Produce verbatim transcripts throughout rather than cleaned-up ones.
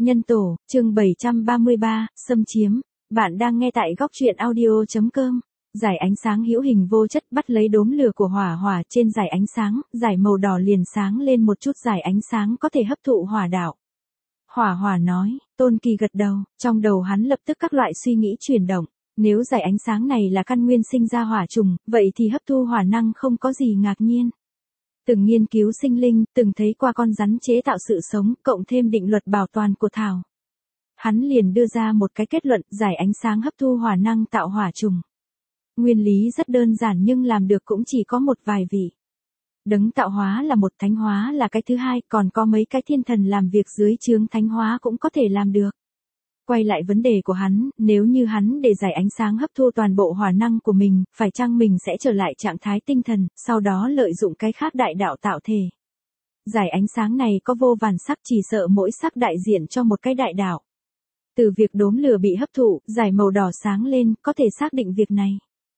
Nhân tổ, chương bảy trăm ba mươi ba, xâm chiếm. Bạn đang nghe tại góc truyện audio.com. Dải ánh sáng hữu hình vô chất bắt lấy đốm lửa của hỏa hỏa trên dải ánh sáng, dải màu đỏ liền sáng lên một chút, dải ánh sáng có thể hấp thụ hỏa đạo. Hỏa hỏa nói, Tôn Kỳ gật đầu, trong đầu hắn lập tức các loại suy nghĩ chuyển động. Nếu dải ánh sáng này là căn nguyên sinh ra hỏa trùng, vậy thì hấp thu hỏa năng không có gì ngạc nhiên. Từng nghiên cứu sinh linh, từng thấy qua con rắn chế tạo sự sống, cộng thêm định luật bảo toàn của thảo. Hắn liền đưa ra một cái kết luận, dải ánh sáng hấp thu hỏa năng tạo hỏa trùng. Nguyên lý rất đơn giản nhưng làm được cũng chỉ có một vài vị. Đấng tạo hóa là một, thánh hóa là cái thứ hai, còn có mấy cái thiên thần làm việc dưới trướng thánh hóa cũng có thể làm được. Quay lại vấn đề của hắn, nếu như hắn để dải ánh sáng hấp thu toàn bộ hỏa năng của mình, phải chăng mình sẽ trở lại trạng thái tinh thần, sau đó lợi dụng cái khác đại đạo tạo thể. Dải ánh sáng này có vô vàn sắc, chỉ sợ mỗi sắc đại diện cho một cái đại đạo. Từ việc đốm lửa bị hấp thụ, dải màu đỏ sáng lên, có thể xác định việc này.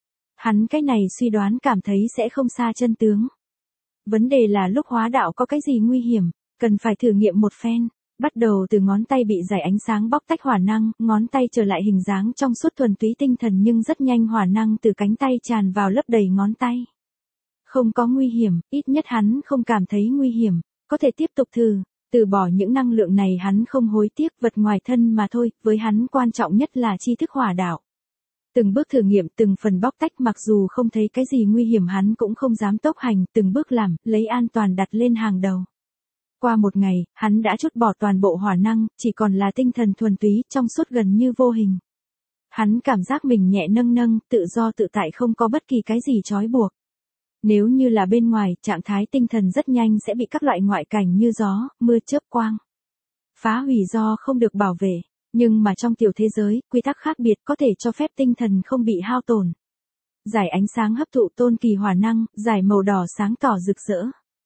Hắn cái này suy đoán cảm thấy sẽ không xa chân tướng. Vấn đề là lúc hóa đạo có cái gì nguy hiểm, cần phải thử nghiệm một phen. Bắt đầu từ ngón tay bị dải ánh sáng bóc tách hỏa năng, ngón tay trở lại hình dáng trong suốt thuần túy tinh thần, nhưng rất nhanh hỏa năng từ cánh tay tràn vào lấp đầy ngón tay. Không có nguy hiểm, ít nhất hắn không cảm thấy nguy hiểm, có thể tiếp tục thử, từ bỏ những năng lượng này hắn không hối tiếc, vật ngoài thân mà thôi, với hắn quan trọng nhất là tri thức hỏa đạo. Từng bước thử nghiệm, từng phần bóc tách, mặc dù không thấy cái gì nguy hiểm hắn cũng không dám tốc hành, từng bước làm, lấy an toàn đặt lên hàng đầu. Qua một ngày, hắn đã trút bỏ toàn bộ hỏa năng, chỉ còn là tinh thần thuần túy, trong suốt gần như vô hình. Hắn cảm giác mình nhẹ nâng nâng, tự do tự tại, không có bất kỳ cái gì trói buộc. Nếu như là bên ngoài, trạng thái tinh thần rất nhanh sẽ bị các loại ngoại cảnh như gió, mưa, chớp quang phá hủy do không được bảo vệ. Nhưng mà trong tiểu thế giới, quy tắc khác biệt có thể cho phép tinh thần không bị hao tổn. Dải ánh sáng hấp thụ Tôn Kỳ hỏa năng, dải màu đỏ sáng tỏ rực rỡ.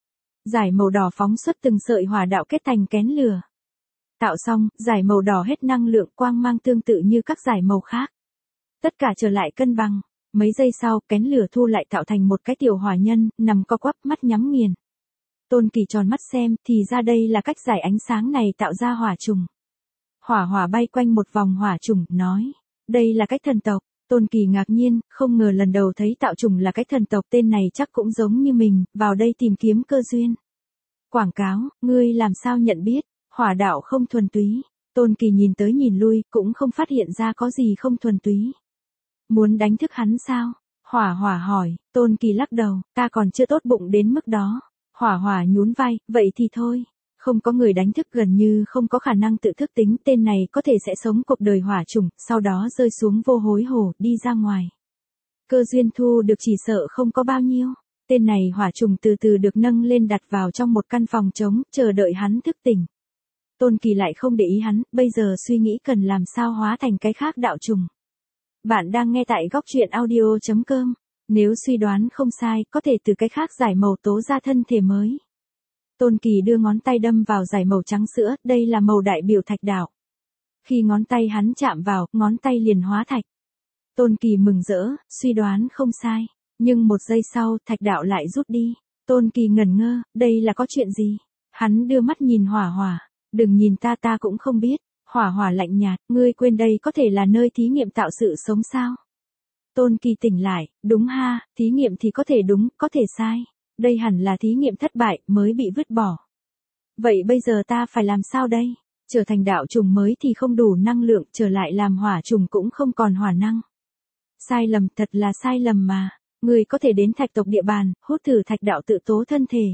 Dải màu đỏ phóng xuất từng sợi hỏa đạo kết thành kén lửa. Tạo xong, dải màu đỏ hết năng lượng, quang mang tương tự như các dải màu khác. Tất cả trở lại cân bằng. Mấy giây sau, kén lửa thu lại tạo thành một cái tiểu hỏa nhân, nằm co quắp, mắt nhắm nghiền. Tôn Kỳ tròn mắt xem, thì ra đây là cách dải ánh sáng này tạo ra hỏa trùng. Hỏa hỏa bay quanh một vòng hỏa trùng, nói, đây là cách thần tộc. Tôn Kỳ ngạc nhiên, không ngờ lần đầu thấy tạo trùng là cái thần tộc, tên này chắc cũng giống như mình, vào đây tìm kiếm cơ duyên. Quảng cáo, ngươi làm sao nhận biết, hỏa đạo không thuần túy. Tôn Kỳ nhìn tới nhìn lui, cũng không phát hiện ra có gì không thuần túy. Muốn đánh thức hắn sao? Hỏa hỏa hỏi, Tôn Kỳ lắc đầu, ta còn chưa tốt bụng đến mức đó. Hỏa hỏa nhún vai, vậy thì thôi. Không có người đánh thức, gần như không có khả năng tự thức tính, tên này có thể sẽ sống cuộc đời hỏa trùng, sau đó rơi xuống vô hối hồ, đi ra ngoài. Cơ duyên thu được chỉ sợ không có bao nhiêu. Tên này hỏa trùng từ từ được nâng lên đặt vào trong một căn phòng trống, chờ đợi hắn thức tỉnh. Tôn Kỳ lại không để ý hắn, bây giờ suy nghĩ cần làm sao hóa thành cái khác đạo trùng. Bạn đang nghe tại góc truyện audio.com. Nếu suy đoán không sai, có thể từ cái khác giải màu tố ra thân thể mới. Tôn Kỳ đưa ngón tay đâm vào dải màu trắng sữa, đây là màu đại biểu thạch đạo. Khi ngón tay hắn chạm vào, ngón tay liền hóa thạch. Tôn Kỳ mừng rỡ, suy đoán không sai. Nhưng một giây sau, thạch đạo lại rút đi. Tôn Kỳ ngẩn ngơ, đây là có chuyện gì? Hắn đưa mắt nhìn hỏa hỏa, đừng nhìn ta, ta cũng không biết. Hỏa hỏa lạnh nhạt, ngươi quên đây có thể là nơi thí nghiệm tạo sự sống sao? Tôn Kỳ tỉnh lại, đúng ha, thí nghiệm thì có thể đúng, có thể sai. Đây hẳn là thí nghiệm thất bại, mới bị vứt bỏ. Vậy bây giờ ta phải làm sao đây? Trở thành đạo trùng mới thì không đủ năng lượng, trở lại làm hỏa trùng cũng không còn hỏa năng. Sai lầm, thật là sai lầm mà. Người có thể đến thạch tộc địa bàn, hút thử thạch đạo tự tố thân thể.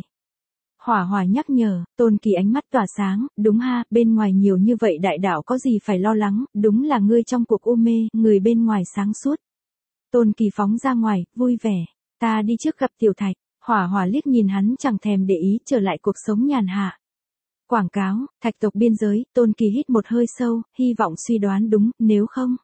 Hỏa hỏa nhắc nhở, Tôn Kỳ ánh mắt tỏa sáng, đúng ha, bên ngoài nhiều như vậy đại đạo có gì phải lo lắng, đúng là ngươi trong cuộc u mê, người bên ngoài sáng suốt. Tôn Kỳ phóng ra ngoài, vui vẻ, ta đi trước gặp tiểu thạch. Hỏa hỏa liếc nhìn hắn chẳng thèm để ý, trở lại cuộc sống nhàn hạ. Quảng cáo, thạch tộc biên giới, Tôn Kỳ hít một hơi sâu, hy vọng suy đoán đúng, nếu không.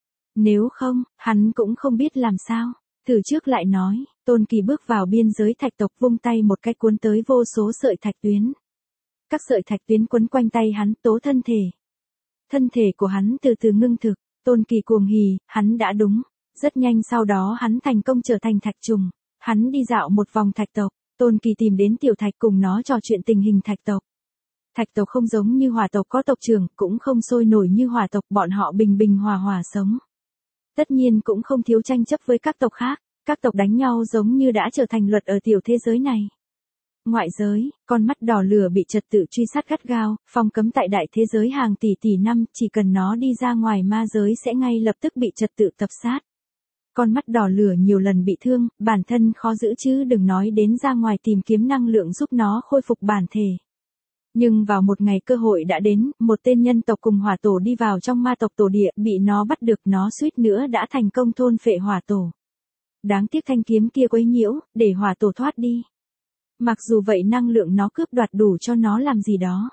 Nếu không, hắn cũng không biết làm sao. Từ trước lại nói, Tôn Kỳ bước vào biên giới thạch tộc, vung tay một cái cuốn tới vô số sợi thạch tuyến. Các sợi thạch tuyến quấn quanh tay hắn, tố thân thể. Thân thể của hắn từ từ ngưng thực, Tôn Kỳ cuồng hỉ, hắn đã đúng. Rất nhanh sau đó hắn thành công trở thành thạch trùng. Hắn đi dạo một vòng thạch tộc, Tôn Kỳ tìm đến tiểu thạch cùng nó trò chuyện tình hình thạch tộc. Thạch tộc không giống như hỏa tộc có tộc trưởng, cũng không sôi nổi như hỏa tộc, bọn họ bình bình hòa hòa sống. Tất nhiên cũng không thiếu tranh chấp với các tộc khác, các tộc đánh nhau giống như đã trở thành luật ở tiểu thế giới này. Ngoại giới, con mắt đỏ lửa bị trật tự truy sát gắt gao, phong cấm tại đại thế giới hàng tỷ tỷ năm, chỉ cần nó đi ra ngoài ma giới sẽ ngay lập tức bị trật tự tập sát. Con mắt đỏ lửa nhiều lần bị thương, bản thân khó giữ chứ đừng nói đến ra ngoài tìm kiếm năng lượng giúp nó khôi phục bản thể. Nhưng vào một ngày cơ hội đã đến, một tên nhân tộc cùng hỏa tổ đi vào trong ma tộc tổ địa, bị nó bắt được, nó suýt nữa đã thành công thôn phệ hỏa tổ. Đáng tiếc thanh kiếm kia quấy nhiễu, để hỏa tổ thoát đi. Mặc dù vậy năng lượng nó cướp đoạt đủ cho nó làm gì đó.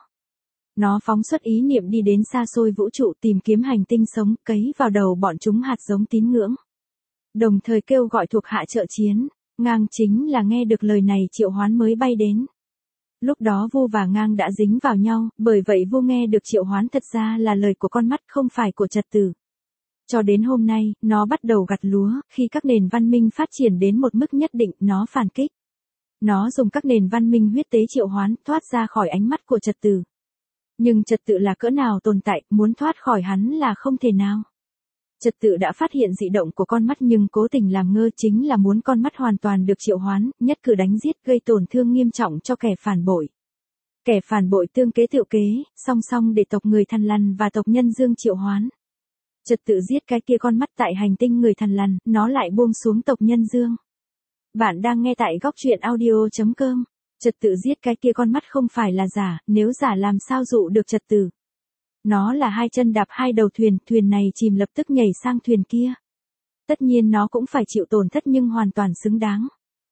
Nó phóng xuất ý niệm đi đến xa xôi vũ trụ tìm kiếm hành tinh sống, cấy vào đầu bọn chúng hạt giống tín ngưỡng. Đồng thời kêu gọi thuộc hạ trợ chiến, Ngang chính là nghe được lời này Triệu Hoán mới bay đến. Lúc đó Vu và Ngang đã dính vào nhau, bởi vậy Vu nghe được Triệu Hoán thật ra là lời của con mắt không phải của trật tự. Cho đến hôm nay, nó bắt đầu gặt lúa, khi các nền văn minh phát triển đến một mức nhất định, nó phản kích. Nó dùng các nền văn minh huyết tế Triệu Hoán, thoát ra khỏi ánh mắt của trật tự. Nhưng trật tự là cỡ nào tồn tại, muốn thoát khỏi hắn là không thể nào. Trật tự đã phát hiện dị động của con mắt nhưng cố tình làm ngơ, chính là muốn con mắt hoàn toàn được triệu hoán, nhất cử đánh giết gây tổn thương nghiêm trọng cho kẻ phản bội. Kẻ phản bội tương kế tự kế, song song để tộc người Thằn Lằn và tộc Nhân Dương triệu hoán. Trật tự giết cái kia con mắt tại hành tinh người Thằn Lằn, nó lại buông xuống tộc Nhân Dương. Bạn đang nghe tại góc truyện audio chấm com. Trật tự giết cái kia con mắt không phải là giả, nếu giả làm sao dụ được trật tự. Nó là hai chân đạp hai đầu thuyền, thuyền này chìm lập tức nhảy sang thuyền kia. Tất nhiên nó cũng phải chịu tổn thất nhưng hoàn toàn xứng đáng.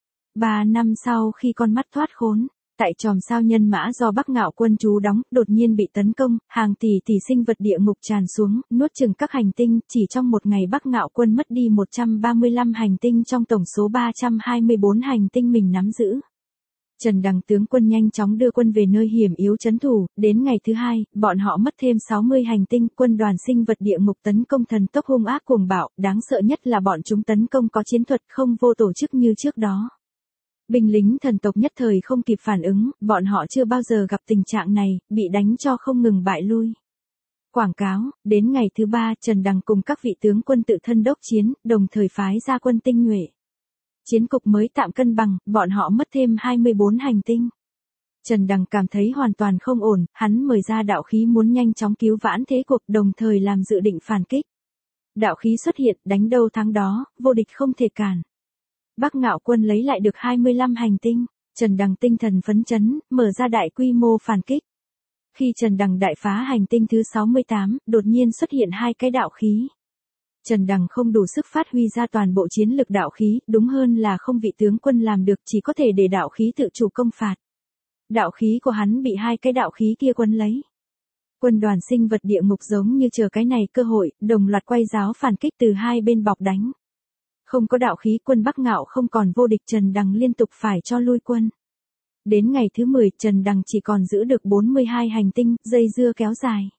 Ba năm sau khi con mắt thoát khốn, tại chòm sao nhân mã do Bắc Ngạo Quân trú đóng, đột nhiên bị tấn công, hàng tỷ tỷ sinh vật địa ngục tràn xuống, nuốt chửng các hành tinh, chỉ trong một ngày Bắc Ngạo Quân mất đi một trăm ba mươi lăm hành tinh trong tổng số ba trăm hai mươi bốn hành tinh mình nắm giữ. Trần Đằng tướng quân nhanh chóng đưa quân về nơi hiểm yếu trấn thủ, đến ngày thứ hai, bọn họ mất thêm sáu mươi hành tinh, quân đoàn sinh vật địa ngục tấn công thần tốc hung ác cuồng bạo, đáng sợ nhất là bọn chúng tấn công có chiến thuật không vô tổ chức như trước đó. Binh lính thần tộc nhất thời không kịp phản ứng, bọn họ chưa bao giờ gặp tình trạng này, bị đánh cho không ngừng bại lui. Quảng cáo, đến ngày thứ ba, Trần Đằng cùng các vị tướng quân tự thân đốc chiến, đồng thời phái ra quân tinh nhuệ. Chiến cục mới tạm cân bằng, bọn họ mất thêm hai mươi bốn hành tinh. Trần Đằng cảm thấy hoàn toàn không ổn, hắn mời ra đạo khí muốn nhanh chóng cứu vãn thế cục, đồng thời làm dự định phản kích. Đạo khí xuất hiện, đánh đâu thắng đó, vô địch không thể cản. Bắc Ngạo Quân lấy lại được hai mươi lăm hành tinh, Trần Đằng tinh thần phấn chấn, mở ra đại quy mô phản kích. Khi Trần Đằng đại phá hành tinh thứ sáu mươi tám, đột nhiên xuất hiện hai cái đạo khí. Trần Đằng không đủ sức phát huy ra toàn bộ chiến lực đạo khí, đúng hơn là không vị tướng quân làm được, chỉ có thể để đạo khí tự chủ công phạt. Đạo khí của hắn bị hai cái đạo khí kia quấn lấy. Quân đoàn sinh vật địa ngục giống như chờ cái này cơ hội, đồng loạt quay giáo phản kích từ hai bên bọc đánh. Không có đạo khí, quân Bắc Ngạo không còn vô địch, Trần Đằng liên tục phải cho lui quân. Đến ngày thứ mười, Trần Đằng chỉ còn giữ được bốn mươi hai hành tinh, dây dưa kéo dài.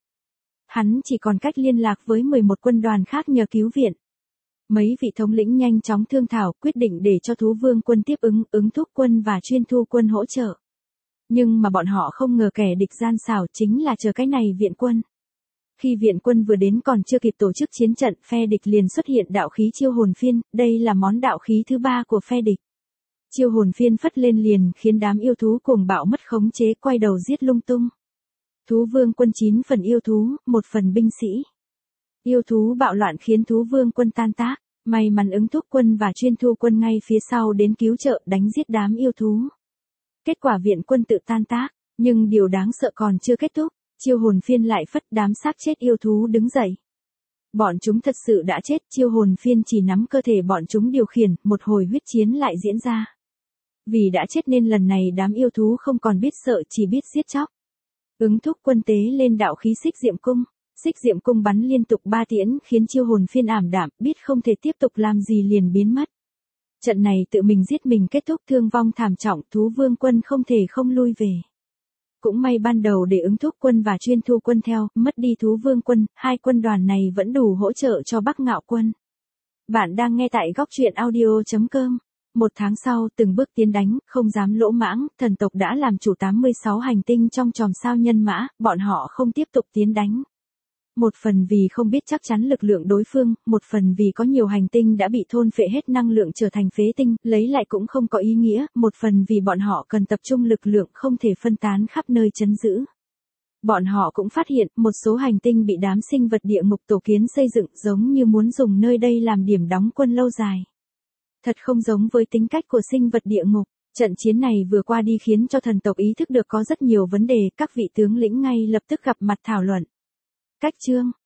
Hắn chỉ còn cách liên lạc với mười một quân đoàn khác nhờ cứu viện. Mấy vị thống lĩnh nhanh chóng thương thảo, quyết định để cho Thú Vương quân tiếp ứng, ứng thúc quân và chuyên thu quân hỗ trợ. Nhưng mà bọn họ không ngờ kẻ địch gian xảo chính là chờ cái này viện quân. Khi viện quân vừa đến còn chưa kịp tổ chức chiến trận, phe địch liền xuất hiện đạo khí chiêu hồn phiên, đây là món đạo khí thứ ba của phe địch. Chiêu hồn phiên phất lên liền khiến đám yêu thú cuồng bạo mất khống chế, quay đầu giết lung tung. Thú Vương quân chín phần yêu thú, một phần binh sĩ. Yêu thú bạo loạn khiến Thú Vương quân tan tác, may mắn ứng thúc quân và chuyên thu quân ngay phía sau đến cứu trợ, đánh giết đám yêu thú. Kết quả viện quân tự tan tác, nhưng điều đáng sợ còn chưa kết thúc, chiêu hồn phiên lại phất, đám xác chết yêu thú đứng dậy. Bọn chúng thật sự đã chết, chiêu hồn phiên chỉ nắm cơ thể bọn chúng điều khiển, một hồi huyết chiến lại diễn ra. Vì đã chết nên lần này đám yêu thú không còn biết sợ, chỉ biết giết chóc. Ứng thúc quân tế lên đạo khí xích diệm cung, xích diệm cung bắn liên tục ba tiễn khiến chiêu hồn phiên ảm đạm, biết không thể tiếp tục làm gì liền biến mất. Trận này tự mình giết mình kết thúc, thương vong thảm trọng, Thú Vương quân không thể không lui về. Cũng may ban đầu để ứng thúc quân và chuyên thu quân theo, mất đi Thú Vương quân, hai quân đoàn này vẫn đủ hỗ trợ cho Bắc Ngạo Quân. Bạn đang nghe tại góc truyện audio chấm com. Một tháng sau, từng bước tiến đánh, không dám lỗ mãng, thần tộc đã làm chủ tám mươi sáu hành tinh trong chòm sao nhân mã, bọn họ không tiếp tục tiến đánh. Một phần vì không biết chắc chắn lực lượng đối phương, một phần vì có nhiều hành tinh đã bị thôn phệ hết năng lượng trở thành phế tinh, lấy lại cũng không có ý nghĩa, một phần vì bọn họ cần tập trung lực lượng không thể phân tán khắp nơi trấn giữ. Bọn họ cũng phát hiện, một số hành tinh bị đám sinh vật địa ngục tổ kiến xây dựng giống như muốn dùng nơi đây làm điểm đóng quân lâu dài. Thật không giống với tính cách của sinh vật địa ngục. Trận chiến này vừa qua đi khiến cho thần tộc ý thức được có rất nhiều vấn đề, các vị tướng lĩnh ngay lập tức gặp mặt thảo luận. Cách chương